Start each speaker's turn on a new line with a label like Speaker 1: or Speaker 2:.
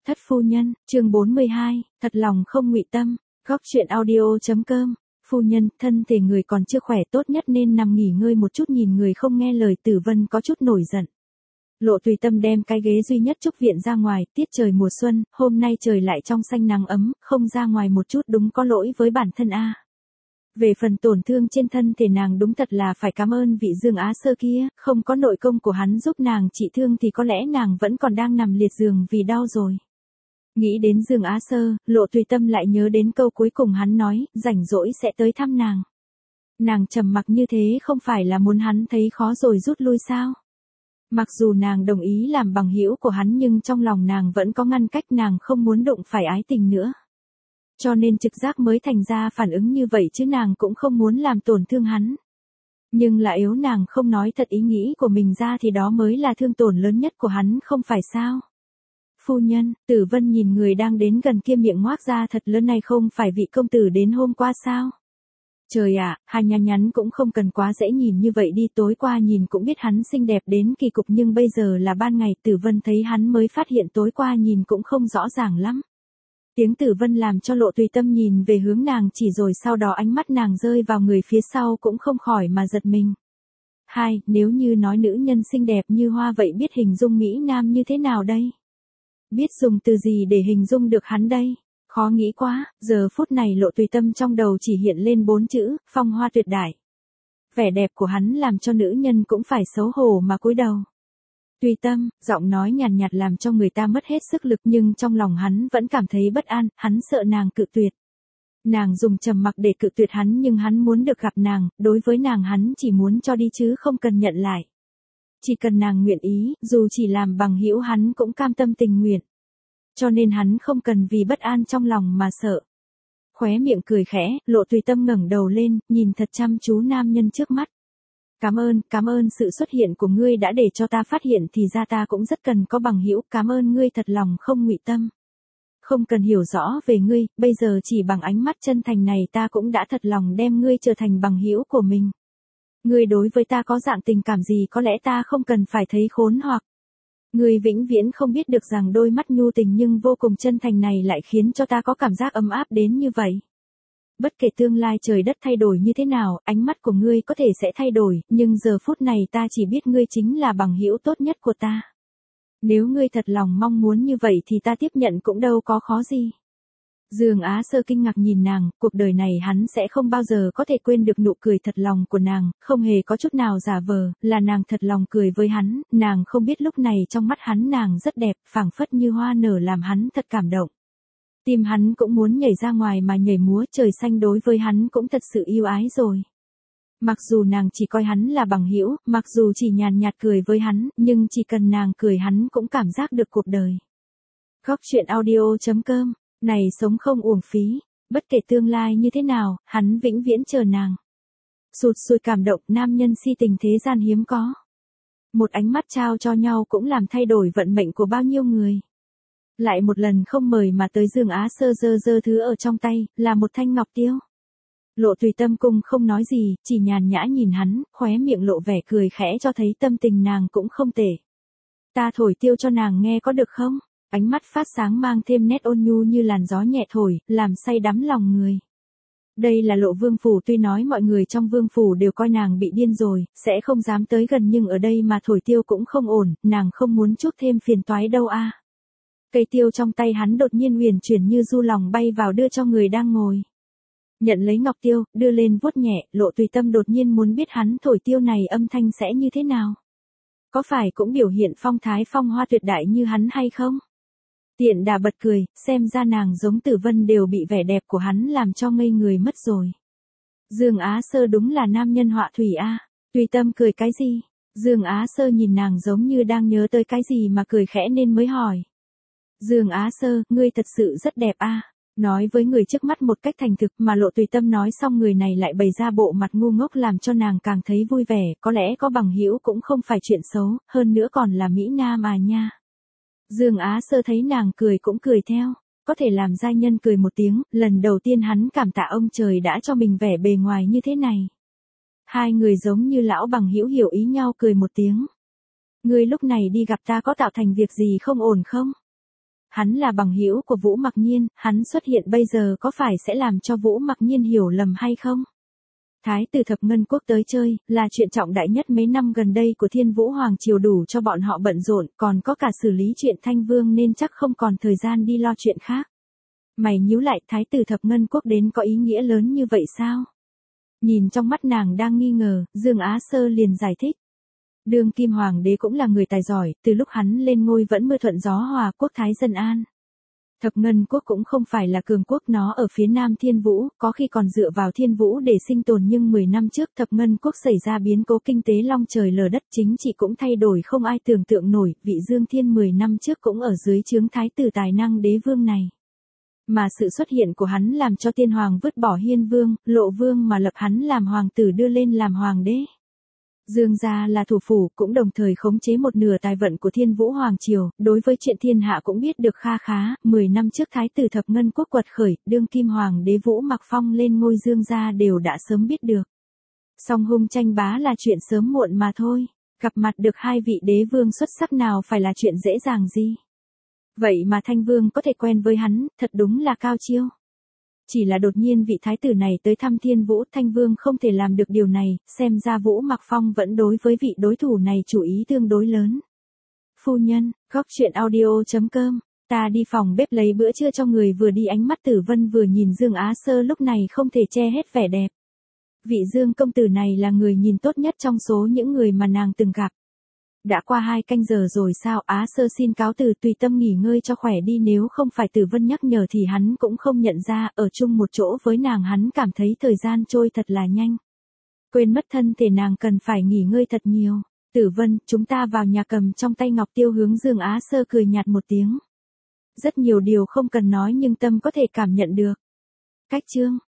Speaker 1: Thất phu nhân, chương 42, thật lòng không ngụy tâm, góc chuyện audio.com. Phu nhân, thân thể người còn chưa khỏe, tốt nhất nên nằm nghỉ ngơi một chút. Nhìn người không nghe lời, Tử Vân có chút nổi giận. Lộ Tùy Tâm đem cái ghế duy nhất trúc viện ra ngoài, tiết trời mùa xuân, hôm nay trời lại trong xanh nắng ấm, không ra ngoài một chút đúng có lỗi với bản thân a. Về phần tổn thương trên thân thể nàng đúng thật là phải cảm ơn vị Dương Á Sơ kia, không có nội công của hắn giúp nàng trị thương thì có lẽ nàng vẫn còn đang nằm liệt giường vì đau rồi. Nghĩ đến Dương Á Sơ, Lộ Tùy Tâm lại nhớ đến câu cuối cùng hắn nói, rảnh rỗi sẽ tới thăm nàng. Nàng trầm mặc như thế không phải là muốn hắn thấy khó rồi rút lui sao? Mặc dù nàng đồng ý làm bằng hữu của hắn nhưng trong lòng nàng vẫn có ngăn cách, nàng không muốn đụng phải ái tình nữa. Cho nên trực giác mới thành ra phản ứng như vậy chứ nàng cũng không muốn làm tổn thương hắn. Nhưng là yếu nàng không nói thật ý nghĩ của mình ra thì đó mới là thương tổn lớn nhất của hắn không phải sao? Phu nhân, Tử Vân nhìn người đang đến gần kia miệng ngoác ra thật lớn, này không phải vị công tử đến hôm qua sao? Trời ạ, hai nhăn nhắn cũng không cần quá dễ nhìn như vậy đi, tối qua nhìn cũng biết hắn xinh đẹp đến kỳ cục nhưng bây giờ là ban ngày. Tử Vân thấy hắn mới phát hiện tối qua nhìn cũng không rõ ràng lắm. Tiếng Tử Vân làm cho Lộ Tùy Tâm nhìn về hướng nàng chỉ rồi sau đó ánh mắt nàng rơi vào người phía sau cũng không khỏi mà giật mình. Hai, nếu như nói nữ nhân xinh đẹp như hoa vậy biết hình dung Mỹ Nam như thế nào đây? Biết dùng từ gì để hình dung được hắn đây? Khó nghĩ quá, giờ phút này Lộ Tùy Tâm trong đầu chỉ hiện lên 4 chữ, phong hoa tuyệt đại. Vẻ đẹp của hắn làm cho nữ nhân cũng phải xấu hổ mà cúi đầu. Tùy Tâm, giọng nói nhàn nhạt làm cho người ta mất hết sức lực nhưng trong lòng hắn vẫn cảm thấy bất an, hắn sợ nàng cự tuyệt. Nàng dùng trầm mặc để cự tuyệt hắn nhưng hắn muốn được gặp nàng, đối với nàng hắn chỉ muốn cho đi chứ không cần nhận lại. Chỉ cần nàng nguyện ý, dù chỉ làm bằng hữu hắn cũng cam tâm tình nguyện. Cho nên hắn không cần vì bất an trong lòng mà sợ. Khóe miệng cười khẽ, Lộ Tùy Tâm ngẩng đầu lên, nhìn thật chăm chú nam nhân trước mắt. Cảm ơn sự xuất hiện của ngươi đã để cho ta phát hiện thì ra ta cũng rất cần có bằng hữu, cảm ơn ngươi thật lòng không ngụy tâm. Không cần hiểu rõ về ngươi, bây giờ chỉ bằng ánh mắt chân thành này ta cũng đã thật lòng đem ngươi trở thành bằng hữu của mình. Ngươi đối với ta có dạng tình cảm gì có lẽ ta không cần phải thấy khốn hoặc. Ngươi vĩnh viễn không biết được rằng đôi mắt nhu tình nhưng vô cùng chân thành này lại khiến cho ta có cảm giác ấm áp đến như vậy. Bất kể tương lai trời đất thay đổi như thế nào, ánh mắt của ngươi có thể sẽ thay đổi, nhưng giờ phút này ta chỉ biết ngươi chính là bằng hữu tốt nhất của ta. Nếu ngươi thật lòng mong muốn như vậy thì ta tiếp nhận cũng đâu có khó gì. Dương Á Sơ kinh ngạc nhìn nàng, cuộc đời này hắn sẽ không bao giờ có thể quên được nụ cười thật lòng của nàng, không hề có chút nào giả vờ, là nàng thật lòng cười với hắn, nàng không biết lúc này trong mắt hắn nàng rất đẹp, phảng phất như hoa nở làm hắn thật cảm động. Tim hắn cũng muốn nhảy ra ngoài mà nhảy múa, trời xanh đối với hắn cũng thật sự yêu ái rồi. Mặc dù nàng chỉ coi hắn là bằng hữu, mặc dù chỉ nhàn nhạt cười với hắn, nhưng chỉ cần nàng cười hắn cũng cảm giác được cuộc đời. Góc chuyện audio.com. Này sống không uổng phí, bất kể tương lai như thế nào, hắn vĩnh viễn chờ nàng. Sụt sùi cảm động, nam nhân si tình thế gian hiếm có. Một ánh mắt trao cho nhau cũng làm thay đổi vận mệnh của bao nhiêu người. Lại một lần không mời mà tới Dương Á Sơ giơ thứ ở trong tay, là một thanh ngọc tiêu. Lộ Tùy Tâm cung không nói gì, chỉ nhàn nhã nhìn hắn, khóe miệng lộ vẻ cười khẽ cho thấy tâm tình nàng cũng không tệ. Ta thổi tiêu cho nàng nghe có được không? Ánh mắt phát sáng mang thêm nét ôn nhu như làn gió nhẹ thổi, làm say đắm lòng người. Đây là Lộ Vương phủ, tuy nói mọi người trong vương phủ đều coi nàng bị điên rồi, sẽ không dám tới gần nhưng ở đây mà thổi tiêu cũng không ổn, nàng không muốn chuốc thêm phiền toái đâu a. Cây tiêu trong tay hắn đột nhiên huyền chuyển như du lòng bay vào đưa cho người đang ngồi. Nhận lấy ngọc tiêu, đưa lên vuốt nhẹ, Lộ Tùy Tâm đột nhiên muốn biết hắn thổi tiêu này âm thanh sẽ như thế nào. Có phải cũng biểu hiện phong thái phong hoa tuyệt đại như hắn hay không? Tiện đà bật cười, xem ra nàng giống Tử Vân đều bị vẻ đẹp của hắn làm cho ngây người mất rồi. Dương Á Sơ đúng là nam nhân họa thủy a. Tùy Tâm cười cái gì? Dương Á Sơ nhìn nàng giống như đang nhớ tới cái gì mà cười khẽ nên mới hỏi. Dương Á Sơ, ngươi thật sự rất đẹp a. Nói với người trước mắt một cách thành thực mà Lộ Tùy Tâm nói xong người này lại bày ra bộ mặt ngu ngốc làm cho nàng càng thấy vui vẻ, có lẽ có bằng hữu cũng không phải chuyện xấu, hơn nữa còn là Mỹ Nam à nha. Dương Á Sơ thấy nàng cười cũng cười theo, có thể làm giai nhân cười một tiếng, lần đầu tiên hắn cảm tạ ông trời đã cho mình vẻ bề ngoài như thế này. Hai người giống như lão bằng hữu hiểu ý nhau cười một tiếng. Ngươi lúc này đi gặp ta có tạo thành việc gì không ổn không? hắn là bằng hữu của Vũ Mặc Nhiên, hắn xuất hiện bây giờ có phải sẽ làm cho Vũ Mặc Nhiên hiểu lầm hay không? Thái tử Thập Ngân Quốc tới chơi, là chuyện trọng đại nhất mấy năm gần đây của Thiên Vũ Hoàng Triều, đủ cho bọn họ bận rộn, còn có cả xử lý chuyện Thanh Vương nên chắc không còn thời gian đi lo chuyện khác. Mày nhíu lại, Thái tử Thập Ngân Quốc đến có ý nghĩa lớn như vậy sao? Nhìn trong mắt nàng đang nghi ngờ, Dương Á Sơ liền giải thích. Đương kim hoàng đế cũng là người tài giỏi, từ lúc hắn lên ngôi vẫn mưa thuận gió hòa, quốc thái dân an. Thập Ngân Quốc cũng không phải là cường quốc, nó ở phía nam Thiên Vũ, có khi còn dựa vào Thiên Vũ để sinh tồn, nhưng 10 năm trước Thập Ngân Quốc xảy ra biến cố kinh tế long trời lở đất, chính trị cũng thay đổi không ai tưởng tượng nổi, vị Dương Thiên 10 năm trước cũng ở dưới trướng thái tử tài năng đế vương này. Mà sự xuất hiện của hắn làm cho Tiên Hoàng vứt bỏ Hiên Vương, Lộ Vương mà lập hắn làm hoàng tử, đưa lên làm hoàng đế. Dương gia là thủ phủ, cũng đồng thời khống chế một nửa tài vận của Thiên Vũ Hoàng Triều, đối với chuyện thiên hạ cũng biết được kha khá. 10 năm trước Thái tử Thập Ngân Quốc quật khởi, đương kim hoàng đế Vũ Mặc Phong lên ngôi Dương gia đều đã sớm biết được. Song hung tranh bá là chuyện sớm muộn mà thôi, gặp mặt được hai vị đế vương xuất sắc nào phải là chuyện dễ dàng gì. Vậy mà Thanh Vương có thể quen với hắn, thật đúng là cao chiêu. Chỉ là đột nhiên vị thái tử này tới thăm Thiên Vũ, Thanh Vương không thể làm được điều này, xem ra Vũ Mặc Phong vẫn đối với vị đối thủ này chú ý tương đối lớn. Phu nhân, góc truyện audio.com, ta đi phòng bếp lấy bữa trưa cho người, vừa đi ánh mắt Tử Vân vừa nhìn Dương Á Sơ lúc này không thể che hết vẻ đẹp. Vị Dương công tử này là người nhìn tốt nhất trong số những người mà nàng từng gặp. Đã qua 2 canh giờ rồi sao? Á Sơ xin cáo từ, tùy tâm nghỉ ngơi cho khỏe đi, nếu không phải Tử Vân nhắc nhở thì hắn cũng không nhận ra, ở chung một chỗ với nàng hắn cảm thấy thời gian trôi thật là nhanh. Quên mất thân thể nàng cần phải nghỉ ngơi thật nhiều. Tử Vân, chúng ta vào nhà, cầm trong tay ngọc tiêu hướng Dương Á Sơ cười nhạt một tiếng. Rất nhiều điều không cần nói nhưng tâm có thể cảm nhận được. Cách chương